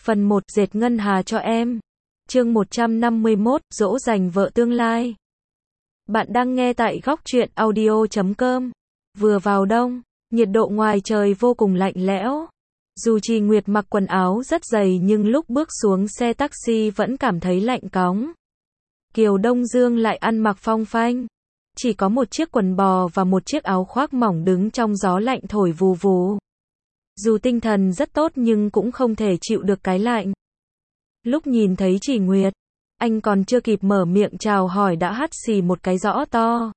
Phần 1 dệt ngân hà cho em. Chương 151 dỗ dành vợ tương lai. Bạn đang nghe tại góc truyện audio.com. Vừa vào đông, nhiệt độ ngoài trời vô cùng lạnh lẽo. Dù Trì Nguyệt mặc quần áo rất dày nhưng lúc bước xuống xe taxi vẫn cảm thấy lạnh cóng. Kiều Đông Dương lại ăn mặc phong phanh. Chỉ có một chiếc quần bò và một chiếc áo khoác mỏng đứng trong gió lạnh thổi vù vù. Dù tinh thần rất tốt nhưng cũng không thể chịu được cái lạnh. Lúc nhìn thấy Trì Nguyệt, anh còn chưa kịp mở miệng chào hỏi đã hắt xì một cái rõ to.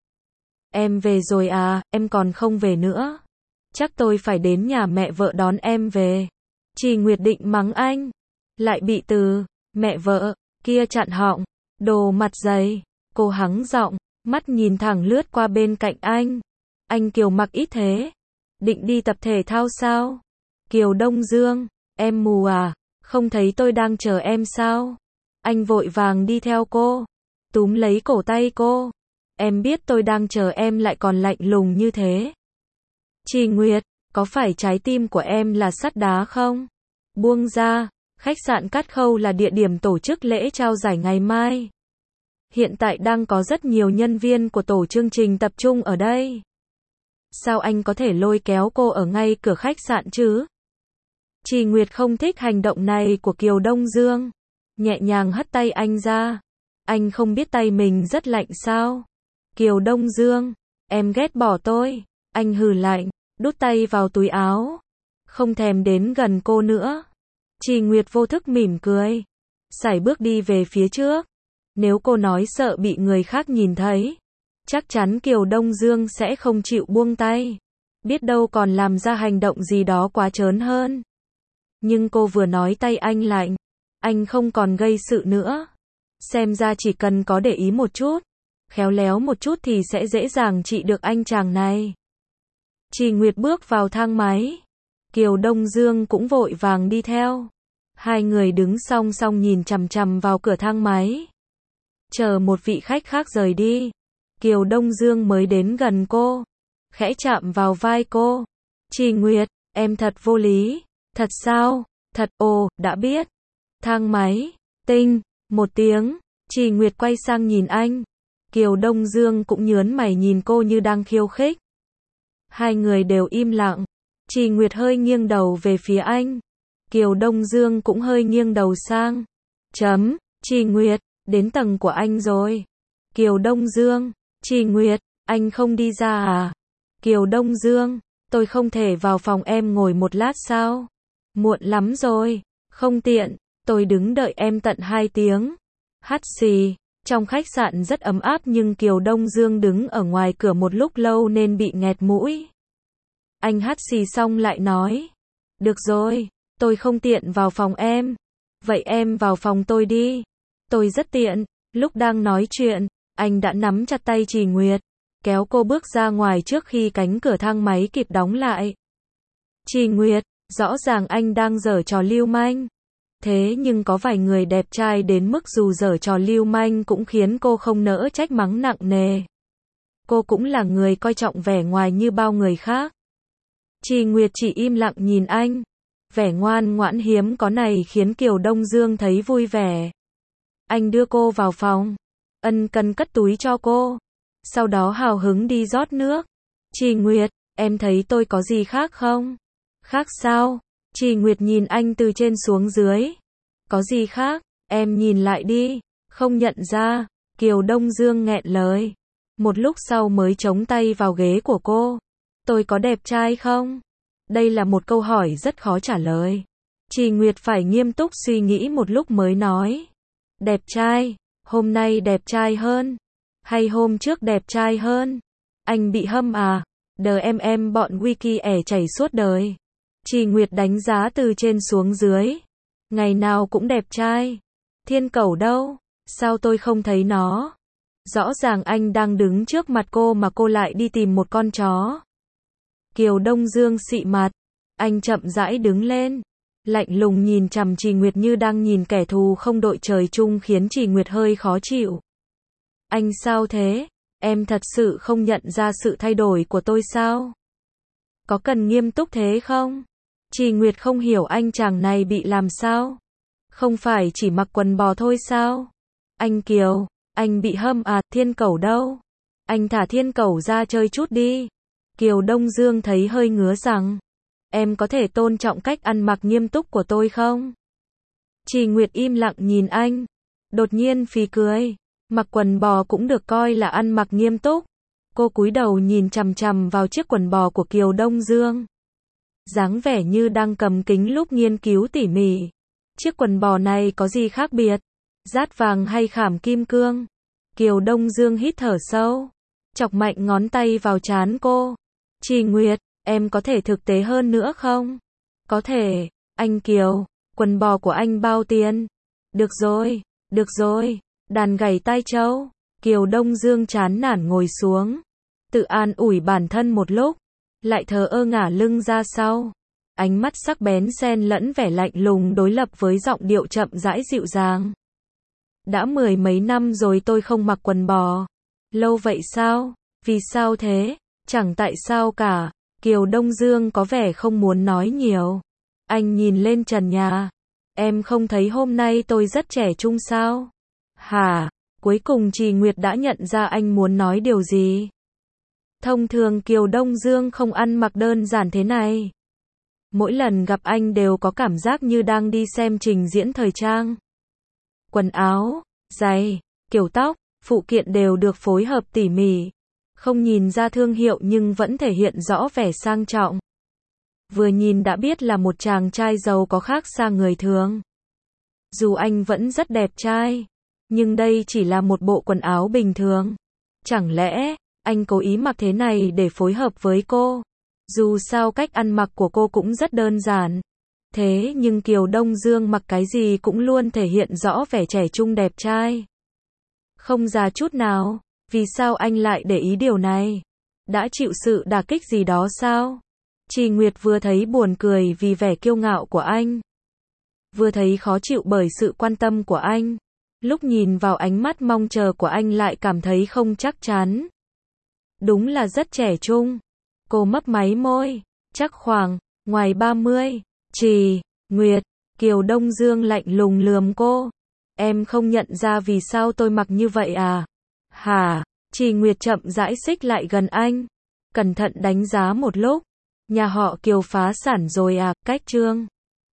Em về rồi à, em còn không về nữa. Chắc tôi phải đến nhà mẹ vợ đón em về. Trì Nguyệt định mắng anh, lại bị từ mẹ vợ kia chặn họng. Đồ mặt dày, cô hắng giọng, mắt nhìn thẳng lướt qua bên cạnh anh. Anh Kiều mặc ít thế, định đi tập thể thao sao? Kiều Đông Dương, em mù à, không thấy tôi đang chờ em sao? Anh vội vàng đi theo cô, túm lấy cổ tay cô. Em biết tôi đang chờ em lại còn lạnh lùng như thế. Trì Nguyệt, có phải trái tim của em là sắt đá không? Buông ra, khách sạn Cát Khâu là địa điểm tổ chức lễ trao giải ngày mai. Hiện tại đang có rất nhiều nhân viên của tổ chương trình tập trung ở đây. Sao anh có thể lôi kéo cô ở ngay cửa khách sạn chứ? Trì Nguyệt không thích hành động này của Kiều Đông Dương. Nhẹ nhàng hất tay anh ra. Anh không biết tay mình rất lạnh sao? Kiều Đông Dương, em ghét bỏ tôi. Anh hừ lạnh, đút tay vào túi áo. Không thèm đến gần cô nữa. Trì Nguyệt vô thức mỉm cười. Sải bước đi về phía trước. Nếu cô nói sợ bị người khác nhìn thấy, chắc chắn Kiều Đông Dương sẽ không chịu buông tay. Biết đâu còn làm ra hành động gì đó quá trớn hơn. Nhưng cô vừa nói tay anh lạnh, anh không còn gây sự nữa. Xem ra chỉ cần có để ý một chút, khéo léo một chút thì sẽ dễ dàng trị được anh chàng này. Trì Nguyệt bước vào thang máy. Kiều Đông Dương cũng vội vàng đi theo. Hai người đứng song song nhìn chằm chằm vào cửa thang máy. Chờ một vị khách khác rời đi, Kiều Đông Dương mới đến gần cô, khẽ chạm vào vai cô. Trì Nguyệt, em thật vô lý. Thật sao? Thật, ồ, đã biết. Thang máy, tinh, một tiếng, Trì Nguyệt quay sang nhìn anh. Kiều Đông Dương cũng nhớn mày nhìn cô như đang khiêu khích. Hai người đều im lặng. Trì Nguyệt hơi nghiêng đầu về phía anh. Kiều Đông Dương cũng hơi nghiêng đầu sang. Trì Nguyệt, đến tầng của anh rồi. Kiều Đông Dương, Trì Nguyệt, anh không đi ra à? Kiều Đông Dương, tôi không thể vào phòng em ngồi một lát sao? Muộn lắm rồi, không tiện, tôi đứng đợi em tận 2 tiếng. Hắt xì, trong khách sạn rất ấm áp nhưng Kiều Đông Dương đứng ở ngoài cửa một lúc lâu nên bị nghẹt mũi. Anh hắt xì xong lại nói, được rồi, tôi không tiện vào phòng em. Vậy em vào phòng tôi đi. Tôi rất tiện. Lúc đang nói chuyện, anh đã nắm chặt tay Trì Nguyệt, kéo cô bước ra ngoài trước khi cánh cửa thang máy kịp đóng lại. Trì Nguyệt, rõ ràng anh đang giở trò lưu manh. Thế nhưng có vài người đẹp trai đến mức dù giở trò lưu manh cũng khiến cô không nỡ trách mắng nặng nề. Cô cũng là người coi trọng vẻ ngoài như bao người khác. Trì Nguyệt chỉ im lặng nhìn anh. Vẻ ngoan ngoãn hiếm có này khiến Kiều Đông Dương thấy vui vẻ. Anh đưa cô vào phòng, ân cần cất túi cho cô, sau đó hào hứng đi rót nước. Trì Nguyệt, em thấy tôi có gì khác không? Khác sao? Trì Nguyệt nhìn anh từ trên xuống dưới. Có gì khác? Em nhìn lại đi. Không nhận ra. Kiều Đông Dương nghẹn lời. Một lúc sau mới chống tay vào ghế của cô. Tôi có đẹp trai không? Đây là một câu hỏi rất khó trả lời. Trì Nguyệt phải nghiêm túc suy nghĩ một lúc mới nói. Đẹp trai, hôm nay đẹp trai hơn, hay hôm trước đẹp trai hơn? Anh bị hâm à? Em bọn Wiki ẻ chảy suốt đời. Trì Nguyệt đánh giá từ trên xuống dưới. Ngày nào cũng đẹp trai. Thiên Cẩu đâu? Sao tôi không thấy nó? Rõ ràng anh đang đứng trước mặt cô mà cô lại đi tìm một con chó. Kiều Đông Dương xị mặt. Anh chậm rãi đứng lên. Lạnh lùng nhìn chằm Trì Nguyệt như đang nhìn kẻ thù không đội trời chung khiến Trì Nguyệt hơi khó chịu. Anh sao thế? Em thật sự không nhận ra sự thay đổi của tôi sao? Có cần nghiêm túc thế không? Trì Nguyệt không hiểu anh chàng này bị làm sao. Không phải chỉ mặc quần bò thôi sao? Anh Kiều, anh bị hâm à, Thiên Cẩu đâu? Anh thả Thiên Cẩu ra chơi chút đi. Kiều Đông Dương thấy hơi ngứa rằng, em có thể tôn trọng cách ăn mặc nghiêm túc của tôi không? Trì Nguyệt im lặng nhìn anh, đột nhiên phì cười, mặc quần bò cũng được coi là ăn mặc nghiêm túc. Cô cúi đầu nhìn chằm chằm vào chiếc quần bò của Kiều Đông Dương. Dáng vẻ như đang cầm kính lúp nghiên cứu tỉ mỉ. Chiếc quần bò này có gì khác biệt? Dát vàng hay khảm kim cương? Kiều Đông Dương hít thở sâu, chọc mạnh ngón tay vào trán cô. Trì Nguyệt, em có thể thực tế hơn nữa không? Có thể. Anh Kiều, quần bò của anh bao tiền? Được rồi, đàn gảy tai trâu. Kiều Đông Dương chán nản ngồi xuống, tự an ủi bản thân một lúc, lại thờ ơ ngả lưng ra sau. Ánh mắt sắc bén xen lẫn vẻ lạnh lùng đối lập với giọng điệu chậm rãi dịu dàng. Đã 10 mấy năm rồi tôi không mặc quần bò. Lâu vậy sao? Vì sao thế? Chẳng tại sao cả. Kiều Đông Dương có vẻ không muốn nói nhiều. Anh nhìn lên trần nhà. Em không thấy hôm nay tôi rất trẻ trung sao? Hả? Cuối cùng Trì Nguyệt đã nhận ra anh muốn nói điều gì. Thông thường Kiều Đông Dương không ăn mặc đơn giản thế này. Mỗi lần gặp anh đều có cảm giác như đang đi xem trình diễn thời trang. Quần áo, giày, kiểu tóc, phụ kiện đều được phối hợp tỉ mỉ. Không nhìn ra thương hiệu nhưng vẫn thể hiện rõ vẻ sang trọng. Vừa nhìn đã biết là một chàng trai giàu có khác xa người thường. Dù anh vẫn rất đẹp trai, nhưng đây chỉ là một bộ quần áo bình thường. Chẳng lẽ anh cố ý mặc thế này để phối hợp với cô? Dù sao cách ăn mặc của cô cũng rất đơn giản. Thế nhưng Kiều Đông Dương mặc cái gì cũng luôn thể hiện rõ vẻ trẻ trung đẹp trai. Không già chút nào. Vì sao anh lại để ý điều này? Đã chịu sự đả kích gì đó sao? Trì Nguyệt vừa thấy buồn cười vì vẻ kiêu ngạo của anh, vừa thấy khó chịu bởi sự quan tâm của anh. Lúc nhìn vào ánh mắt mong chờ của anh lại cảm thấy không chắc chắn. Đúng là rất trẻ trung. Cô mấp máy môi, chắc khoảng ngoài 30. Trì Nguyệt, Kiều Đông Dương lạnh lùng lườm cô. Em không nhận ra vì sao tôi mặc như vậy à? Hả? Trì Nguyệt chậm rãi xích lại gần anh, cẩn thận đánh giá một lúc. Nhà họ Kiều phá sản rồi à? Cách chương